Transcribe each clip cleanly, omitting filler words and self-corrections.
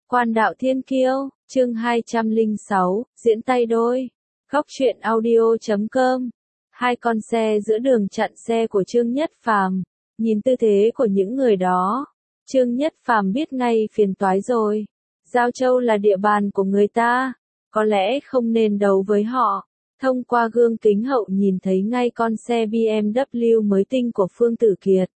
Quan đạo thiên kiêu, chương 206, diễn tay đôi. Góc truyện audio.com. Hai con xe giữa đường chặn xe của Trương Nhất Phàm. Nhìn tư thế của những người đó, Trương Nhất Phàm biết ngay phiền toái rồi. Giao Châu là địa bàn của người ta, có lẽ không nên đấu với họ. Thông qua gương kính hậu nhìn thấy ngay con xe BMW mới tinh của Phương Tử Kiệt.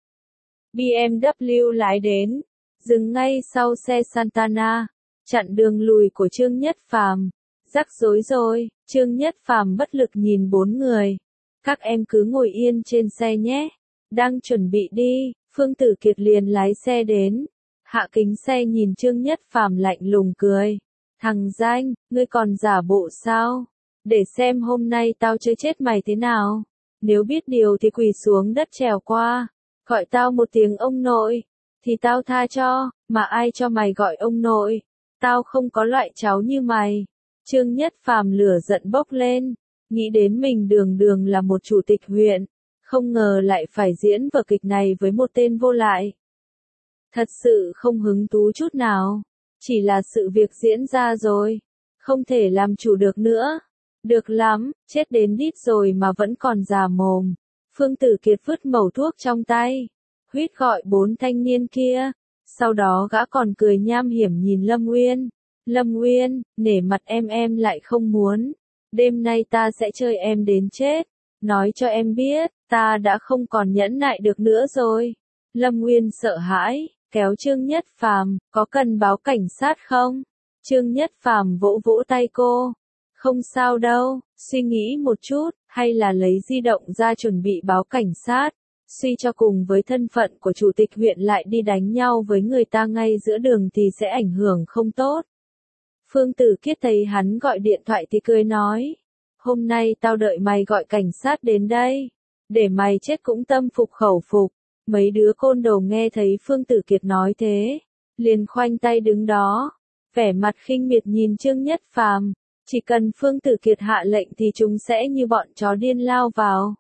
BMW lái đến, dừng ngay sau xe Santana, chặn đường lùi của Trương Nhất Phàm. Rắc rối rồi, Trương Nhất Phàm bất lực nhìn bốn người. Các em cứ ngồi yên trên xe nhé. Đang chuẩn bị đi, Phương Tử Kiệt liền lái xe đến. Hạ kính xe nhìn Trương Nhất Phàm lạnh lùng cười. Thằng danh, ngươi còn giả bộ sao? Để xem hôm nay tao chơi chết mày thế nào. Nếu biết điều thì quỳ xuống đất trèo qua. Gọi tao một tiếng ông nội, thì tao tha cho, mà ai cho mày gọi ông nội. Tao không có loại cháu như mày. Trương Nhất Phàm lửa giận bốc lên, nghĩ đến mình đường đường là một chủ tịch huyện, không ngờ lại phải diễn vở kịch này với một tên vô lại. Thật sự không hứng thú chút nào, chỉ là sự việc diễn ra rồi, không thể làm chủ được nữa. Được lắm, chết đến đít rồi mà vẫn còn già mồm. Phương Tử Kiệt vứt mẩu thuốc trong tay, huýt gọi bốn thanh niên kia. Sau đó gã còn cười nham hiểm nhìn Lâm Uyên. Lâm Uyên, nể mặt em lại không muốn. Đêm nay ta sẽ chơi em đến chết. Nói cho em biết, ta đã không còn nhẫn nại được nữa rồi. Lâm Uyên sợ hãi, kéo Trương Nhất Phàm, có cần báo cảnh sát không? Trương Nhất Phàm vỗ vỗ tay cô. Không sao đâu, suy nghĩ một chút, hay là lấy di động ra chuẩn bị báo cảnh sát. Suy cho cùng với thân phận của chủ tịch huyện lại đi đánh nhau với người ta ngay giữa đường thì sẽ ảnh hưởng không tốt. Phương Tử Kiệt thấy hắn gọi điện thoại thì cười nói. Hôm nay tao đợi mày gọi cảnh sát đến đây. Để mày chết cũng tâm phục khẩu phục. Mấy đứa côn đồ nghe thấy Phương Tử Kiệt nói thế, liền khoanh tay đứng đó, vẻ mặt khinh miệt nhìn Trương Nhất Phàm. Chỉ cần Phương Tử Kiệt hạ lệnh thì chúng sẽ như bọn chó điên lao vào.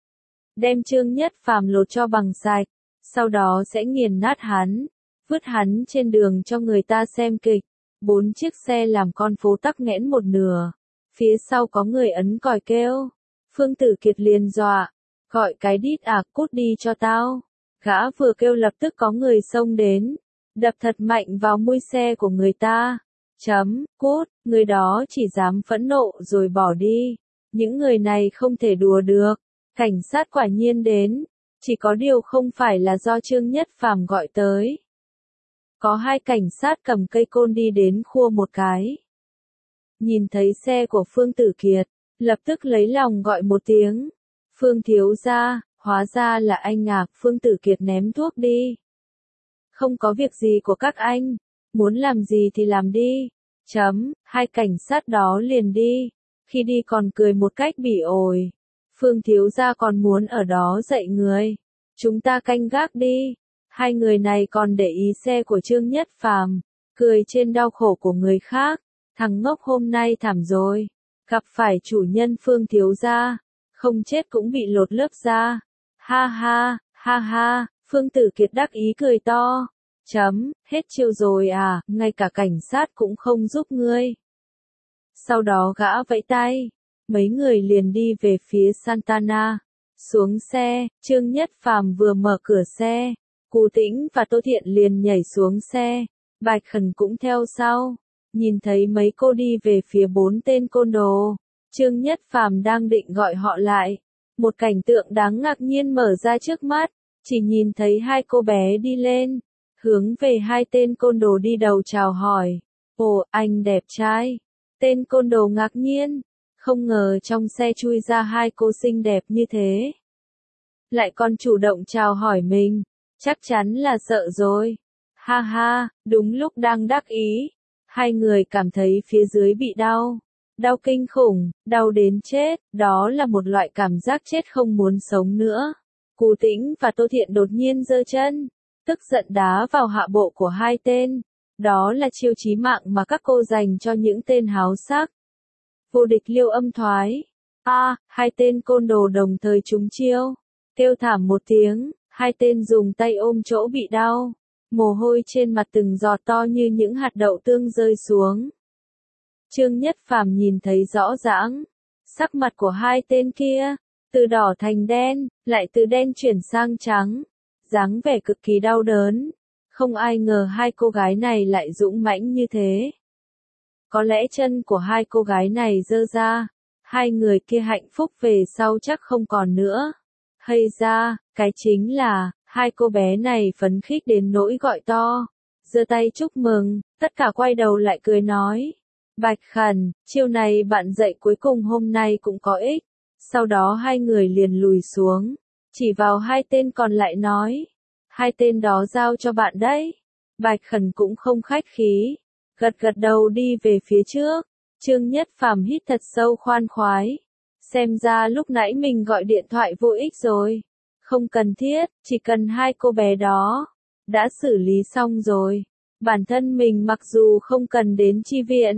Đem Trương Nhất Phàm lột cho bằng sạch, sau đó sẽ nghiền nát hắn, vứt hắn trên đường cho người ta xem kịch. 4 chiếc xe làm con phố tắc nghẽn một nửa, phía sau có người ấn còi kêu. Phương Tử Kiệt liền dọa, gọi cái đít cút đi cho tao. Gã vừa kêu lập tức có người xông đến, đập thật mạnh vào mui xe của người ta. Cút, người đó chỉ dám phẫn nộ rồi bỏ đi. Những người này không thể đùa được. Cảnh sát quả nhiên đến, chỉ có điều không phải là do Trương Nhất Phàm gọi tới. Có hai cảnh sát cầm cây côn đi đến khua một cái. Nhìn thấy xe của Phương Tử Kiệt, lập tức lấy lòng gọi một tiếng. Phương thiếu gia, hóa ra là anh à. Phương Tử Kiệt ném thuốc đi. Không có việc gì của các anh, muốn làm gì thì làm đi. Hai cảnh sát đó liền đi, khi đi còn cười một cách bỉ ổi. Phương thiếu gia còn muốn ở đó dạy người. Chúng ta canh gác đi. Hai người này còn để ý xe của Trương Nhất Phàm, cười trên đau khổ của người khác. Thằng ngốc hôm nay thảm rồi, gặp phải chủ nhân Phương thiếu gia, không chết cũng bị lột lớp da. Ha ha, Phương Tử Kiệt đắc ý cười to. Hết chiêu rồi à, ngay cả cảnh sát cũng không giúp ngươi. Sau đó gã vẫy tay, mấy người liền đi về phía Santana. Xuống xe, Trương Nhất Phàm vừa mở cửa xe, Cù Tĩnh và Tô Thiện liền nhảy xuống xe, Bạch Khẩn cũng theo sau. Nhìn thấy mấy cô đi về phía 4 tên côn đồ, Trương Nhất Phàm đang định gọi họ lại. Một cảnh tượng đáng ngạc nhiên mở ra trước mắt, chỉ nhìn thấy hai cô bé đi lên, hướng về hai tên côn đồ đi đầu chào hỏi. Ồ, anh đẹp trai. Tên côn đồ ngạc nhiên, không ngờ trong xe chui ra hai cô xinh đẹp như thế. Lại còn chủ động chào hỏi mình, chắc chắn là sợ rồi. Ha ha, đúng lúc đang đắc ý, hai người cảm thấy phía dưới bị đau. Đau kinh khủng, đau đến chết, đó là một loại cảm giác chết không muốn sống nữa. Cù Tĩnh và Tô Thiện đột nhiên giơ chân, tức giận đá vào hạ bộ của hai tên. Đó là chiêu chí mạng mà các cô dành cho những tên háo sắc. Vô địch liêu âm thoái. Hai tên côn đồ đồng thời trúng chiêu. Kêu thảm một tiếng, hai tên dùng tay ôm chỗ bị đau. mồ hôi trên mặt từng giọt to như những hạt đậu tương rơi xuống. Trương Nhất Phàm nhìn thấy rõ ràng, sắc mặt của hai tên kia, từ đỏ thành đen, lại từ đen chuyển sang trắng, dáng vẻ cực kỳ đau đớn. Không ai ngờ hai cô gái này lại dũng mãnh như thế. Có lẽ chân của hai cô gái này dơ ra, hai người kia hạnh phúc về sau chắc không còn nữa. Hay ra, cái chính là, hai cô bé này phấn khích đến nỗi gọi to, giơ tay chúc mừng, tất cả quay đầu lại cười nói. Bạch Khẩn, chiêu này bạn dạy cuối cùng hôm nay cũng có ích. Sau đó hai người liền lùi xuống, chỉ vào hai tên còn lại nói. Hai tên đó giao cho bạn đấy. Bạch Khẩn cũng không khách khí, gật gật đầu đi về phía trước. Trương Nhất Phàm hít thật sâu khoan khoái. Xem ra lúc nãy mình gọi điện thoại vô ích rồi. Không cần thiết, chỉ cần hai cô bé đó. Đã xử lý xong rồi. Bản thân mình mặc dù không cần đến chi viện.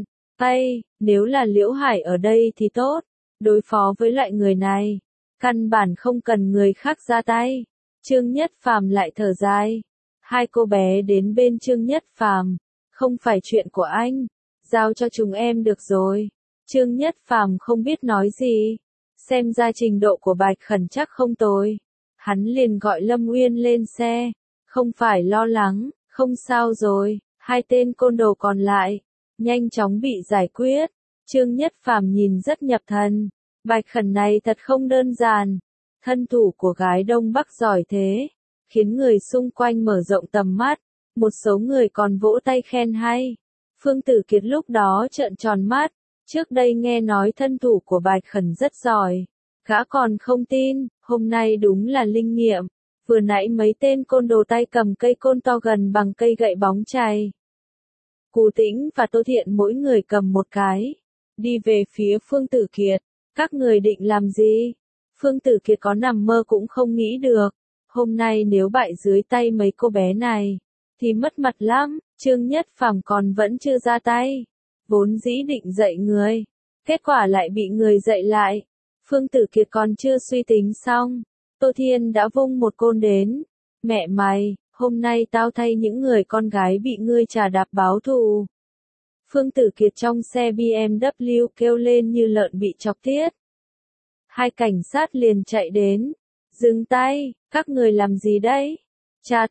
Nếu là Liễu Hải ở đây thì tốt. Đối phó với loại người này, căn bản không cần người khác ra tay. Trương Nhất Phàm lại thở dài. Hai cô bé đến bên Trương Nhất Phàm, không phải chuyện của anh, giao cho chúng em được rồi. Trương Nhất Phàm không biết nói gì, xem ra trình độ của Bạch Khẩn chắc không tồi. Hắn liền gọi Lâm Uyên lên xe, không phải lo lắng, không sao rồi, hai tên côn đồ còn lại, nhanh chóng bị giải quyết. Trương Nhất Phàm nhìn rất nhập thần, Bạch Khẩn này thật không đơn giản. Thân thủ của gái Đông Bắc giỏi thế, khiến người xung quanh mở rộng tầm mắt, một số người còn vỗ tay khen hay. Phương Tử Kiệt lúc đó trợn tròn mắt, trước đây nghe nói thân thủ của Bạch Khẩn rất giỏi, gã còn không tin, hôm nay đúng là linh nghiệm. Vừa nãy mấy tên côn đồ tay cầm cây côn to gần bằng cây gậy bóng chày. Cù Tĩnh và Tô Thiện mỗi người cầm một cái, đi về phía Phương Tử Kiệt. Các người định làm gì? Phương Tử Kiệt có nằm mơ cũng không nghĩ được. Hôm nay nếu bại dưới tay mấy cô bé này, thì mất mặt lắm. Trương Nhất Phàm còn vẫn chưa ra tay. Vốn dĩ định dạy người, kết quả lại bị người dạy lại. Phương Tử Kiệt còn chưa suy tính xong, Tô Thiên đã vung một côn đến. Mẹ mày, hôm nay tao thay những người con gái bị ngươi trà đạp báo thù. Phương Tử Kiệt trong xe BMW kêu lên như lợn bị chọc tiết. Hai cảnh sát liền chạy đến. Dừng tay, các người làm gì đấy? Tra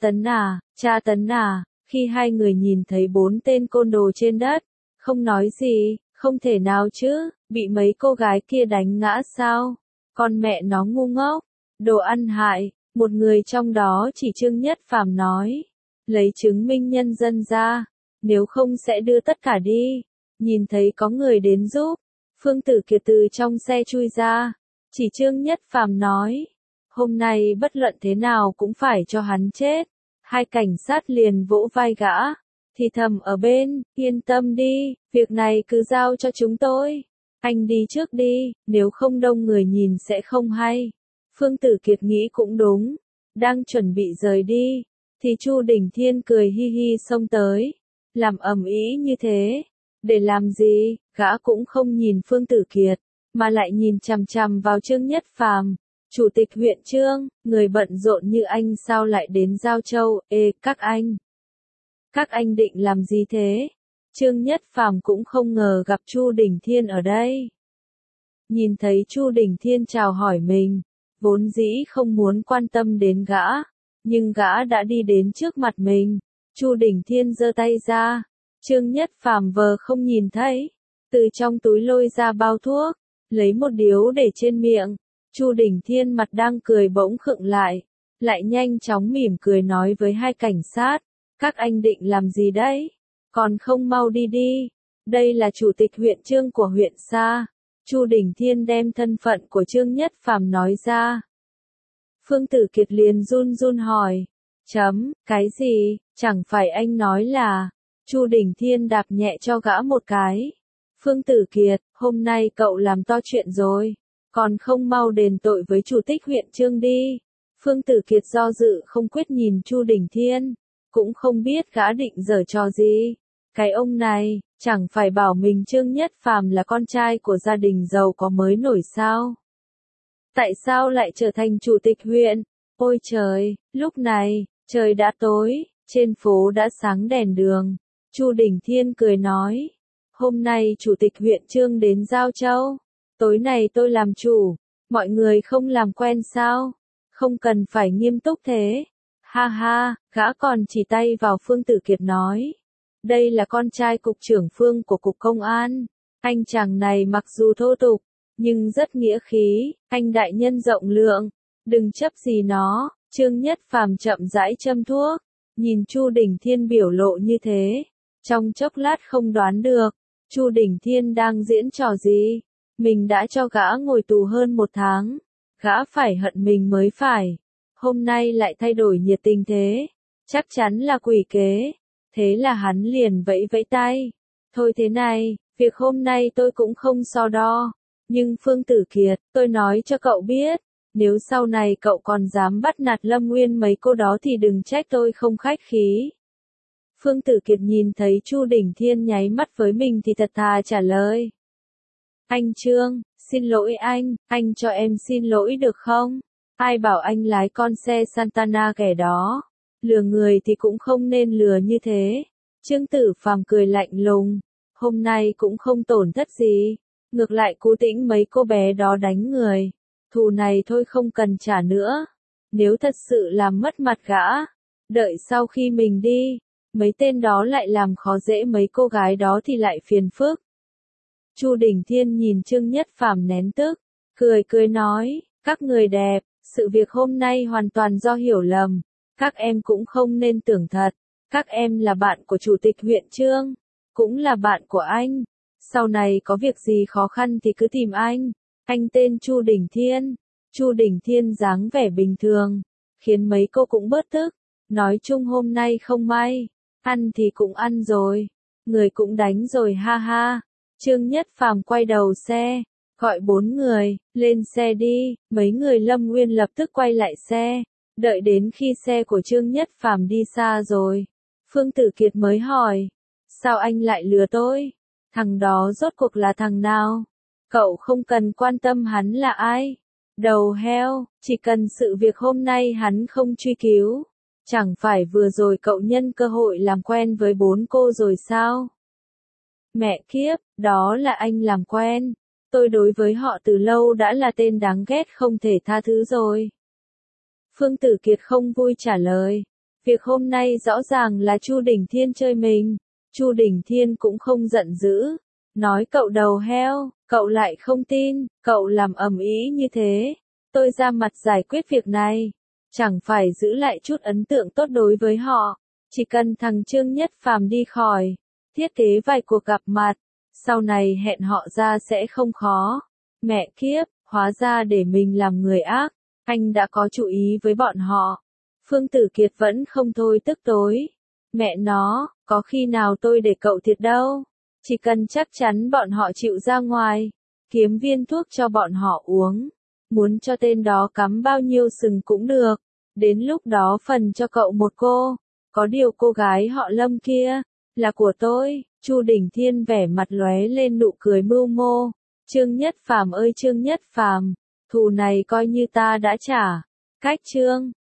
tấn à, khi hai người nhìn thấy 4 tên côn đồ trên đất, không nói gì, không thể nào chứ, bị mấy cô gái kia đánh ngã sao? Con mẹ nó ngu ngốc, đồ ăn hại, một người trong đó chỉ Trương Nhất Phàm nói. Lấy chứng minh nhân dân ra, nếu không sẽ đưa tất cả đi. Nhìn thấy có người đến giúp, Phương Tử Kiệt từ trong xe chui ra, chỉ Trương Nhất Phàm nói. Hôm nay bất luận thế nào cũng phải cho hắn chết. Hai cảnh sát liền vỗ vai gã, thì thầm ở bên, yên tâm đi, việc này cứ giao cho chúng tôi. Anh đi trước đi, nếu không đông người nhìn sẽ không hay. Phương Tử Kiệt nghĩ cũng đúng, đang chuẩn bị rời đi, thì Chu Đình Thiên cười hi hi xông tới, làm ầm ĩ như thế. Để làm gì, gã cũng không nhìn Phương Tử Kiệt, mà lại nhìn chằm chằm vào Trương Nhất Phàm. Chủ tịch huyện Trương, người bận rộn như anh sao lại đến Giao Châu? Các anh định làm gì thế? Trương Nhất Phàm cũng không ngờ gặp Chu Đình Thiên ở đây. Nhìn thấy Chu Đình Thiên chào hỏi mình, vốn dĩ không muốn quan tâm đến gã, nhưng gã đã đi đến trước mặt mình. Chu Đình Thiên giơ tay ra, Trương Nhất Phàm vờ không nhìn thấy, từ trong túi lôi ra bao thuốc, lấy một điếu để trên miệng. Chu Đình Thiên mặt đang cười bỗng khựng lại nhanh chóng mỉm cười nói với hai cảnh sát, các anh định làm gì đấy? Còn không mau đi đi, đây là chủ tịch huyện Trương của huyện Sa. Chu Đình Thiên đem thân phận của Trương Nhất Phàm nói ra. Phương Tử Kiệt liền run run hỏi, cái gì, chẳng phải anh nói là... Chu Đình Thiên đạp nhẹ cho gã một cái. Phương Tử Kiệt, hôm nay cậu làm to chuyện rồi. Còn không mau đền tội với chủ tịch huyện Trương đi. Phương Tử Kiệt do dự không quyết nhìn Chu Đình Thiên, cũng không biết gã định giở trò gì. Cái ông này, chẳng phải bảo mình Trương Nhất Phàm là con trai của gia đình giàu có mới nổi sao? Tại sao lại trở thành chủ tịch huyện? Ôi trời, lúc này, trời đã tối, Trên phố đã sáng đèn đường. Chu Đình Thiên cười nói. Hôm nay chủ tịch huyện Trương đến Giao Châu. Tối nay tôi làm chủ. Mọi người không làm quen sao? Không cần phải nghiêm túc thế. Ha ha, gã còn chỉ tay vào Phương Tử Kiệt nói. Đây là con trai cục trưởng Phương của cục công an. Anh chàng này mặc dù thô tục, nhưng rất nghĩa khí, anh đại nhân rộng lượng. Đừng chấp gì nó. Trương Nhất Phàm chậm rãi châm thuốc. Nhìn Chu Đình Thiên biểu lộ như thế. Trong chốc lát không đoán được. Chu Đình Thiên đang diễn trò gì? Mình đã cho gã ngồi tù hơn 1 tháng. Gã phải hận mình mới phải. Hôm nay lại thay đổi nhiệt tình thế. Chắc chắn là quỷ kế. Thế là hắn liền vẫy vẫy tay. Thôi thế này, việc hôm nay tôi cũng không so đo. Nhưng Phương Tử Kiệt, tôi nói cho cậu biết. Nếu sau này cậu còn dám bắt nạt Lâm Nguyên mấy cô đó thì đừng trách tôi không khách khí. Phương Tử Kiệt nhìn thấy Chu Đình Thiên nháy mắt với mình thì thật thà trả lời. Anh Trương, xin lỗi anh cho em xin lỗi được không? Ai bảo anh lái con xe Santana kẻ đó? Lừa người thì cũng không nên lừa như thế. Trương Tử Phàm cười lạnh lùng. Hôm nay cũng không tổn thất gì. Ngược lại Cú Tĩnh mấy cô bé đó đánh người. Thù này thôi không cần trả nữa. Nếu thật sự làm mất mặt gã, đợi sau khi mình đi, mấy tên đó lại làm khó dễ mấy cô gái đó thì lại phiền phức. Chu Đình Thiên nhìn Trương Nhất Phàm nén tức, cười nói, các người đẹp, sự việc hôm nay hoàn toàn do hiểu lầm, các em cũng không nên tưởng thật, các em là bạn của chủ tịch huyện Trương, cũng là bạn của anh, sau này có việc gì khó khăn thì cứ tìm anh tên Chu Đình Thiên. Chu Đình Thiên dáng vẻ bình thường, khiến mấy cô cũng bớt tức, nói chung hôm nay không may, ăn thì cũng ăn rồi, người cũng đánh rồi ha ha. Trương Nhất Phàm quay đầu xe, gọi 4 người, lên xe đi, mấy người Lâm Nguyên lập tức quay lại xe, đợi đến khi xe của Trương Nhất Phàm đi xa rồi. Phương Tử Kiệt mới hỏi, sao anh lại lừa tôi? Thằng đó rốt cuộc là thằng nào? Cậu không cần quan tâm hắn là ai. Đầu heo, chỉ cần sự việc hôm nay hắn không truy cứu. Chẳng phải vừa rồi cậu nhân cơ hội làm quen với 4 cô rồi sao? Mẹ kiếp, đó là anh làm quen. Tôi đối với họ từ lâu đã là tên đáng ghét không thể tha thứ rồi. Phương Tử Kiệt không vui trả lời. Việc hôm nay rõ ràng là Chu Đình Thiên chơi mình. Chu Đình Thiên cũng không giận dữ. Nói cậu đầu heo, cậu lại không tin, cậu làm ầm ĩ như thế. Tôi ra mặt giải quyết việc này. Chẳng phải giữ lại chút ấn tượng tốt đối với họ. Chỉ cần thằng Trương Nhất Phàm đi khỏi. Thiết kế vài cuộc gặp mặt. Sau này hẹn họ ra sẽ không khó. Mẹ kiếp, hóa ra để mình làm người ác. Anh đã có chú ý với bọn họ. Phương Tử Kiệt vẫn không thôi tức tối. Mẹ nó, có khi nào tôi để cậu thiệt đâu. Chỉ cần chắc chắn bọn họ chịu ra ngoài. Kiếm viên thuốc cho bọn họ uống. Muốn cho tên đó cắm bao nhiêu sừng cũng được. Đến lúc đó phần cho cậu một cô. Có điều cô gái họ Lâm kia là của tôi. Chu Đình Thiên vẻ mặt lóe lên nụ cười mưu mô. Trương Nhất Phàm ơi Trương Nhất Phàm, thù này coi như ta đã trả. Cách Trương,